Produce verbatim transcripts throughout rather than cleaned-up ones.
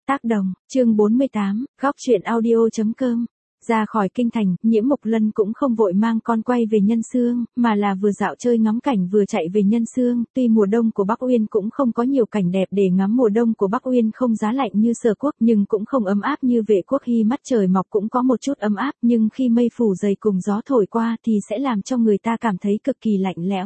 Tác đồng, chương bốn mươi tám, góc truyện audio.com. Ra khỏi kinh thành, Nhiễm Mộc Lân cũng không vội mang con quay về Nhân Xương, mà là vừa dạo chơi ngắm cảnh vừa chạy về Nhân Xương. Tuy mùa đông của Bắc Uyên cũng không có nhiều cảnh đẹp để ngắm, mùa đông của Bắc Uyên không giá lạnh như Sở Quốc, nhưng cũng không ấm áp như Vệ Quốc. Khi mắt trời mọc cũng có một chút ấm áp, nhưng khi mây phủ dày cùng gió thổi qua thì sẽ làm cho người ta cảm thấy cực kỳ lạnh lẽo.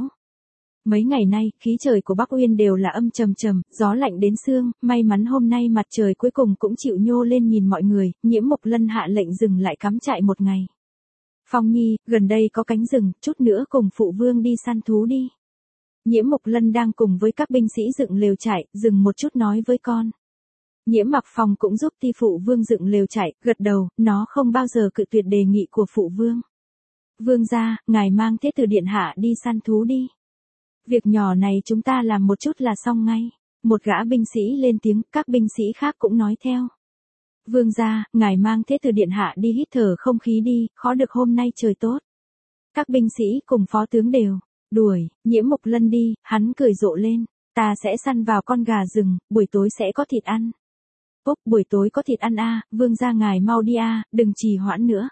Mấy ngày nay, khí trời của Bắc Uyên đều là âm trầm trầm, gió lạnh đến xương, may mắn hôm nay mặt trời cuối cùng cũng chịu nhô lên nhìn mọi người. Nhiễm Mộc Lân hạ lệnh dừng lại cắm trại một ngày. Phong Nhi, gần đây có cánh rừng, chút nữa cùng phụ vương đi săn thú đi. Nhiễm Mộc Lân đang cùng với các binh sĩ dựng lều trại, dừng một chút nói với con. Nhiễm Mặc Phong cũng giúp Ti phụ vương dựng lều trại, gật đầu, nó không bao giờ cự tuyệt đề nghị của phụ vương. Vương gia, ngài mang Thế Tử điện hạ đi săn thú đi. Việc nhỏ này chúng ta làm một chút là xong ngay. Một gã binh sĩ lên tiếng, các binh sĩ khác cũng nói theo. Vương gia, ngài mang Thế Tử điện hạ đi hít thở không khí đi, khó được hôm nay trời tốt. Các binh sĩ cùng phó tướng đều đuổi Nhiễm Mộc Lân đi, hắn cười rộ lên. Ta sẽ săn vào con gà rừng, buổi tối sẽ có thịt ăn. Úc, buổi tối có thịt ăn à, vương gia ngài mau đi à, đừng trì hoãn nữa.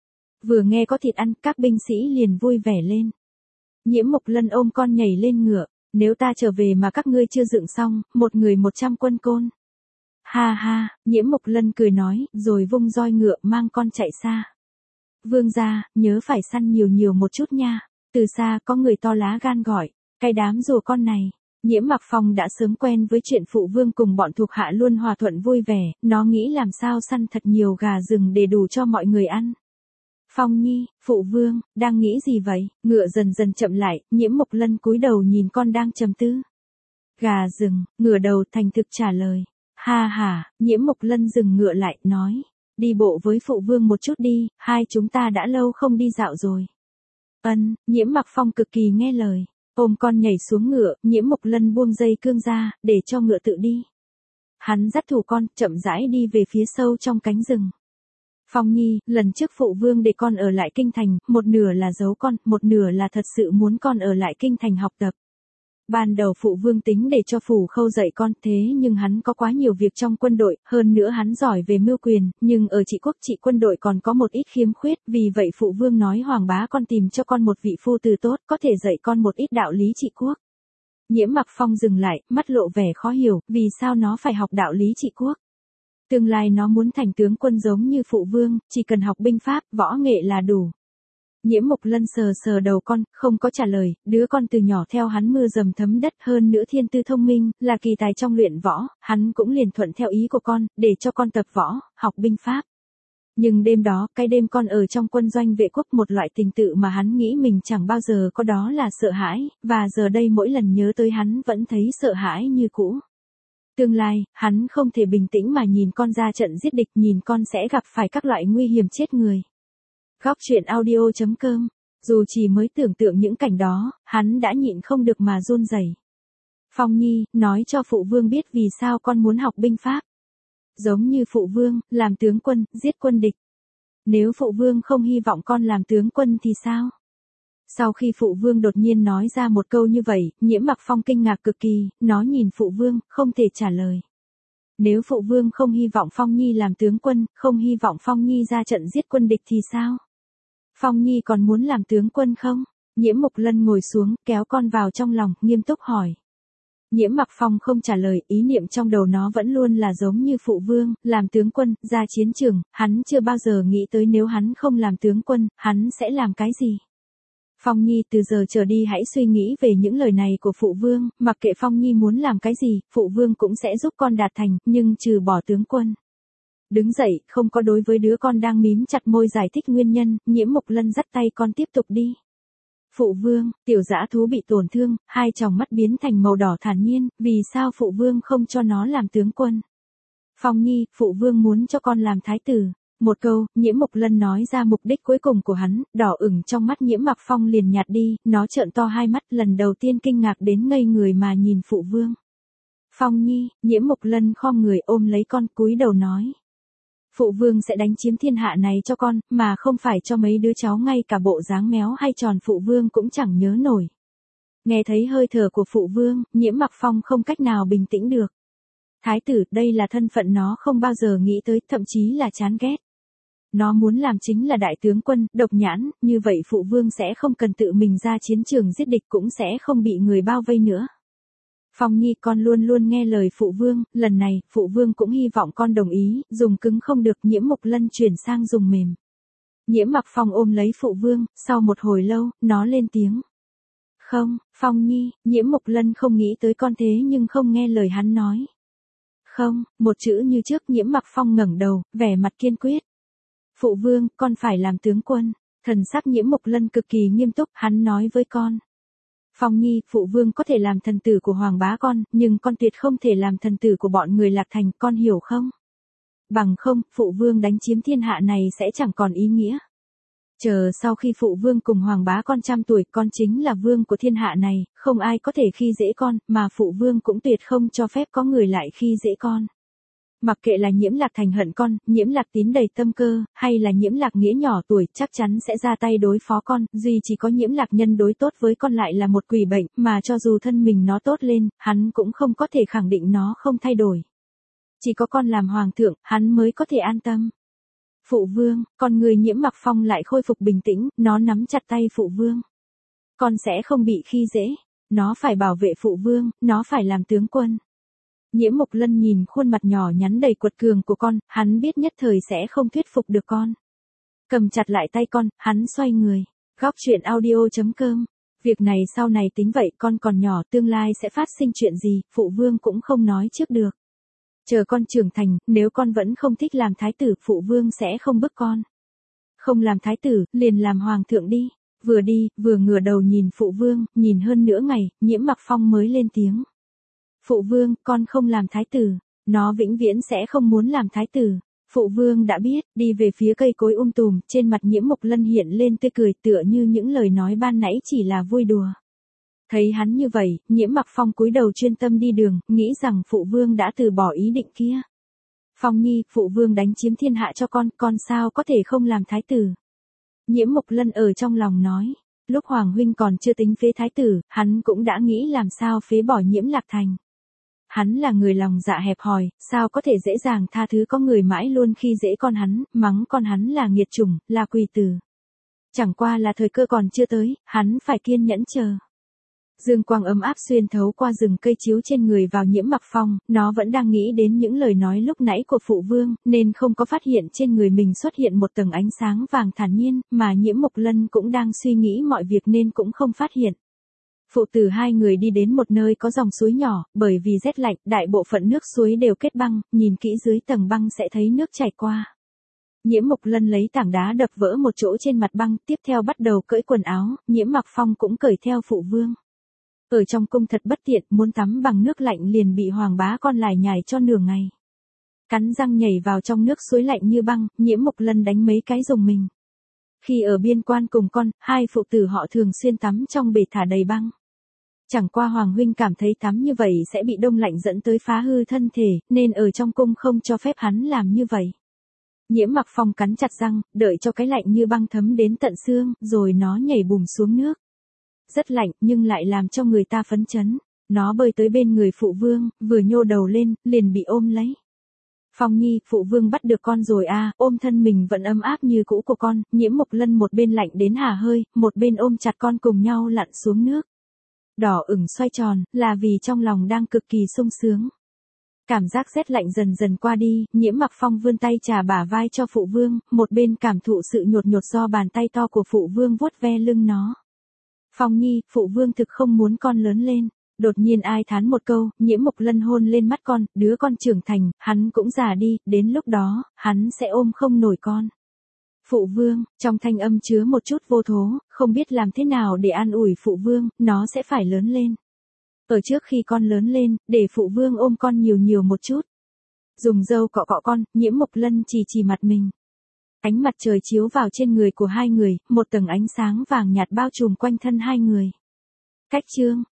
Vừa nghe có thịt ăn, các binh sĩ liền vui vẻ lên. Nhiễm Mộc Lân ôm con nhảy lên ngựa, nếu ta trở về mà các ngươi chưa dựng xong, một người một trăm quân côn. Ha ha, Nhiễm Mộc Lân cười nói, rồi vung roi ngựa mang con chạy xa. Vương gia, nhớ phải săn nhiều nhiều một chút nha. Từ xa có người to lá gan gọi, cái đám rùa con này. Nhiễm Mặc Phong đã sớm quen với chuyện phụ vương cùng bọn thuộc hạ luôn hòa thuận vui vẻ, nó nghĩ làm sao săn thật nhiều gà rừng để đủ cho mọi người ăn. Phong Nhi, phụ vương, đang nghĩ gì vậy? Ngựa dần dần chậm lại, Nhiễm Mộc Lân cúi đầu nhìn con đang trầm tư. Gà rừng, ngửa đầu thành thực trả lời. Ha ha, Nhiễm Mộc Lân dừng ngựa lại, nói. Đi bộ với phụ vương một chút đi, hai chúng ta đã lâu không đi dạo rồi. Ân, Nhiễm Mặc Phong cực kỳ nghe lời. Ôm con nhảy xuống ngựa, Nhiễm Mộc Lân buông dây cương ra, để cho ngựa tự đi. Hắn dắt thủ con, chậm rãi đi về phía sâu trong cánh rừng. Phong Nhi, lần trước phụ vương để con ở lại kinh thành, một nửa là giấu con, một nửa là thật sự muốn con ở lại kinh thành học tập. Ban đầu phụ vương tính để cho Phủ Khâu dạy con, thế nhưng hắn có quá nhiều việc trong quân đội, hơn nữa hắn giỏi về mưu quyền, nhưng ở trị quốc trị quân đội còn có một ít khiếm khuyết, vì vậy phụ vương nói Hoàng bá con tìm cho con một vị phu tử tốt, có thể dạy con một ít đạo lý trị quốc. Nhiễm Mặc Phong dừng lại, mắt lộ vẻ khó hiểu, vì sao nó phải học đạo lý trị quốc. Tương lai nó muốn thành tướng quân giống như phụ vương, chỉ cần học binh pháp, võ nghệ là đủ. Nhiễm Mộc Lân sờ sờ đầu con, không có trả lời, đứa con từ nhỏ theo hắn mưa dầm thấm đất, hơn nữa thiên tư thông minh, là kỳ tài trong luyện võ, hắn cũng liền thuận theo ý của con, để cho con tập võ, học binh pháp. Nhưng đêm đó, cái đêm con ở trong quân doanh Vệ Quốc, một loại tình tự mà hắn nghĩ mình chẳng bao giờ có, đó là sợ hãi, và giờ đây mỗi lần nhớ tới hắn vẫn thấy sợ hãi như cũ. Tương lai, hắn không thể bình tĩnh mà nhìn con ra trận giết địch, nhìn con sẽ gặp phải các loại nguy hiểm chết người. Góc truyện audio.com. Dù chỉ mới tưởng tượng những cảnh đó, hắn đã nhịn không được mà run rẩy. Phong Nhi, nói cho phụ vương biết vì sao con muốn học binh pháp. Giống như phụ vương, làm tướng quân, giết quân địch. Nếu phụ vương không hy vọng con làm tướng quân thì sao? Sau khi phụ vương đột nhiên nói ra một câu như vậy, Nhiễm Mặc Phong kinh ngạc cực kỳ, nó nhìn phụ vương, không thể trả lời. Nếu phụ vương không hy vọng Phong Nhi làm tướng quân, không hy vọng Phong Nhi ra trận giết quân địch thì sao? Phong Nhi còn muốn làm tướng quân không? Nhiễm Mộc Lân ngồi xuống, kéo con vào trong lòng, nghiêm túc hỏi. Nhiễm Mặc Phong không trả lời, ý niệm trong đầu nó vẫn luôn là giống như phụ vương, làm tướng quân, ra chiến trường, hắn chưa bao giờ nghĩ tới nếu hắn không làm tướng quân, hắn sẽ làm cái gì. Phong Nhi, từ giờ trở đi hãy suy nghĩ về những lời này của phụ vương, mặc kệ Phong Nhi muốn làm cái gì, phụ vương cũng sẽ giúp con đạt thành, nhưng trừ bỏ tướng quân. Đứng dậy, không có đối với đứa con đang mím chặt môi giải thích nguyên nhân, Nhiễm Mộc Lân dắt tay con tiếp tục đi. Phụ vương, tiểu dã thú bị tổn thương, hai tròng mắt biến thành màu đỏ thản nhiên, vì sao phụ vương không cho nó làm tướng quân? Phong Nhi, phụ vương muốn cho con làm thái tử. Một câu, Nhiễm Mộc Lân nói ra mục đích cuối cùng của hắn, đỏ ửng trong mắt Nhiễm Mặc Phong liền nhạt đi, nó trợn to hai mắt, lần đầu tiên kinh ngạc đến ngây người mà nhìn phụ vương. Phong Nhi, Nhiễm Mộc Lân khom người ôm lấy con, cúi đầu nói. Phụ vương sẽ đánh chiếm thiên hạ này cho con, mà không phải cho mấy đứa cháu, ngay cả bộ dáng méo hay tròn phụ vương cũng chẳng nhớ nổi. Nghe thấy hơi thở của phụ vương, Nhiễm Mặc Phong không cách nào bình tĩnh được. Thái tử, đây là thân phận nó không bao giờ nghĩ tới, thậm chí là chán ghét. Nó muốn làm chính là đại tướng quân, độc nhãn, như vậy phụ vương sẽ không cần tự mình ra chiến trường giết địch, cũng sẽ không bị người bao vây nữa. Phong Nhi, con luôn luôn nghe lời phụ vương, lần này, phụ vương cũng hy vọng con đồng ý, dùng cứng không được. Nhiễm Mộc Lân chuyển sang dùng mềm. Nhiễm Mặc Phong ôm lấy phụ vương, sau một hồi lâu, nó lên tiếng. Không, Phong Nhi, Nhiễm Mộc Lân không nghĩ tới con thế nhưng không nghe lời hắn nói. Không, một chữ như trước. Nhiễm Mặc Phong ngẩng đầu, vẻ mặt kiên quyết. Phụ vương, con phải làm tướng quân. Thần sắc Nhiễm Mộc Lân cực kỳ nghiêm túc, hắn nói với con. Phong Nhi, phụ vương có thể làm thần tử của Hoàng bá con, nhưng con tuyệt không thể làm thần tử của bọn người Lạc Thành, con hiểu không? Bằng không, phụ vương đánh chiếm thiên hạ này sẽ chẳng còn ý nghĩa. Chờ sau khi phụ vương cùng Hoàng bá con trăm tuổi, con chính là vương của thiên hạ này, không ai có thể khi dễ con, mà phụ vương cũng tuyệt không cho phép có người lại khi dễ con. Mặc kệ là Nhiễm Lạc Thành hận con, Nhiễm Lạc Tín đầy tâm cơ, hay là Nhiễm Lạc Nghĩa nhỏ tuổi, chắc chắn sẽ ra tay đối phó con, duy chỉ có Nhiễm Lạc Nhân đối tốt với con lại là một quỷ bệnh, mà cho dù thân mình nó tốt lên, hắn cũng không có thể khẳng định nó không thay đổi. Chỉ có con làm hoàng thượng, hắn mới có thể an tâm. Phụ vương, con người Nhiễm Mặc Phong lại khôi phục bình tĩnh, nó nắm chặt tay phụ vương. Con sẽ không bị khi dễ, nó phải bảo vệ phụ vương, nó phải làm tướng quân. Nhiễm Mộc Lân nhìn khuôn mặt nhỏ nhắn đầy quật cường của con, hắn biết nhất thời sẽ không thuyết phục được con. Cầm chặt lại tay con, hắn xoay người. Góc truyện audio chấm com. Việc này sau này tính vậy, con còn nhỏ, tương lai sẽ phát sinh chuyện gì, phụ vương cũng không nói trước được. Chờ con trưởng thành, nếu con vẫn không thích làm thái tử, phụ vương sẽ không bức con. Không làm thái tử, liền làm hoàng thượng đi. Vừa đi, vừa ngửa đầu nhìn phụ vương, nhìn hơn nửa ngày, Nhiễm Mặc Phong mới lên tiếng. Phụ vương, con không làm thái tử. Nó vĩnh viễn sẽ không muốn làm thái tử. Phụ vương đã biết, đi về phía cây cối um tùm, trên mặt Nhiễm Mộc Lân hiện lên tươi cười, tựa như những lời nói ban nãy chỉ là vui đùa. Thấy hắn như vậy, Nhiễm Mặc Phong cúi đầu chuyên tâm đi đường, nghĩ rằng phụ vương đã từ bỏ ý định kia. Phong Nhi, phụ vương đánh chiếm thiên hạ cho con, con sao có thể không làm thái tử. Nhiễm Mộc Lân ở trong lòng nói, lúc Hoàng huynh còn chưa tính phế thái tử, hắn cũng đã nghĩ làm sao phế bỏ Nhiễm Lạc Thành. Hắn là người lòng dạ hẹp hòi, sao có thể dễ dàng tha thứ có người mãi luôn khi dễ con hắn, mắng con hắn là nghiệt chủng, là quỳ tử. Chẳng qua là thời cơ còn chưa tới, hắn phải kiên nhẫn chờ. Dương quang ấm áp xuyên thấu qua rừng cây chiếu trên người vào Nhiễm Mặc Phong, nó vẫn đang nghĩ đến những lời nói lúc nãy của phụ vương, nên không có phát hiện trên người mình xuất hiện một tầng ánh sáng vàng thản nhiên, mà Nhiễm Mộc Lân cũng đang suy nghĩ mọi việc nên cũng không phát hiện. Phụ tử hai người đi đến một nơi có dòng suối nhỏ, bởi vì rét lạnh, đại bộ phận nước suối đều kết băng, nhìn kỹ dưới tầng băng sẽ thấy nước chảy qua. Nhiễm Mộc Lân lấy tảng đá đập vỡ một chỗ trên mặt băng, tiếp theo bắt đầu cởi quần áo, Nhiễm Mặc Phong cũng cởi theo phụ vương. Ở trong cung thật bất tiện, muốn tắm bằng nước lạnh liền bị Hoàng bá con lải nhải cho nửa ngày. Cắn răng nhảy vào trong nước suối lạnh như băng, Nhiễm Mộc Lân đánh mấy cái dùng mình. Khi ở biên quan cùng con, hai phụ tử họ thường xuyên tắm trong bể thả đầy băng. Chẳng qua Hoàng huynh cảm thấy tắm như vậy sẽ bị đông lạnh dẫn tới phá hư thân thể, nên ở trong cung không cho phép hắn làm như vậy. Nhiễm Mặc Phong cắn chặt răng, đợi cho cái lạnh như băng thấm đến tận xương, rồi nó nhảy bùm xuống nước. Rất lạnh, nhưng lại làm cho người ta phấn chấn. Nó bơi tới bên người phụ vương, vừa nhô đầu lên, liền bị ôm lấy. Phong Nhi, phụ vương bắt được con rồi à, ôm thân mình vẫn ấm áp như cũ của con. Nhiễm Mộc Lân một bên lạnh đến hả hơi, một bên ôm chặt con cùng nhau lặn xuống nước. Đỏ ửng xoay tròn, là vì trong lòng đang cực kỳ sung sướng. Cảm giác rét lạnh dần dần qua đi, Nhiễm Mặc Phong vươn tay chà bả vai cho phụ vương, một bên cảm thụ sự nhột nhột do bàn tay to của phụ vương vuốt ve lưng nó. Phong Nhi, phụ vương thực không muốn con lớn lên. Đột nhiên ai thán một câu, Nhiễm Mộc Lân hôn lên mắt con, đứa con trưởng thành, hắn cũng già đi, đến lúc đó, hắn sẽ ôm không nổi con. Phụ vương, trong thanh âm chứa một chút vô thố, không biết làm thế nào để an ủi phụ vương, nó sẽ phải lớn lên. Ở trước khi con lớn lên, để phụ vương ôm con nhiều nhiều một chút. Dùng dâu cọ cọ con, Nhiễm Mộc Lân chỉ chỉ mặt mình. Ánh mặt trời chiếu vào trên người của hai người, một tầng ánh sáng vàng nhạt bao trùm quanh thân hai người. Cách chương,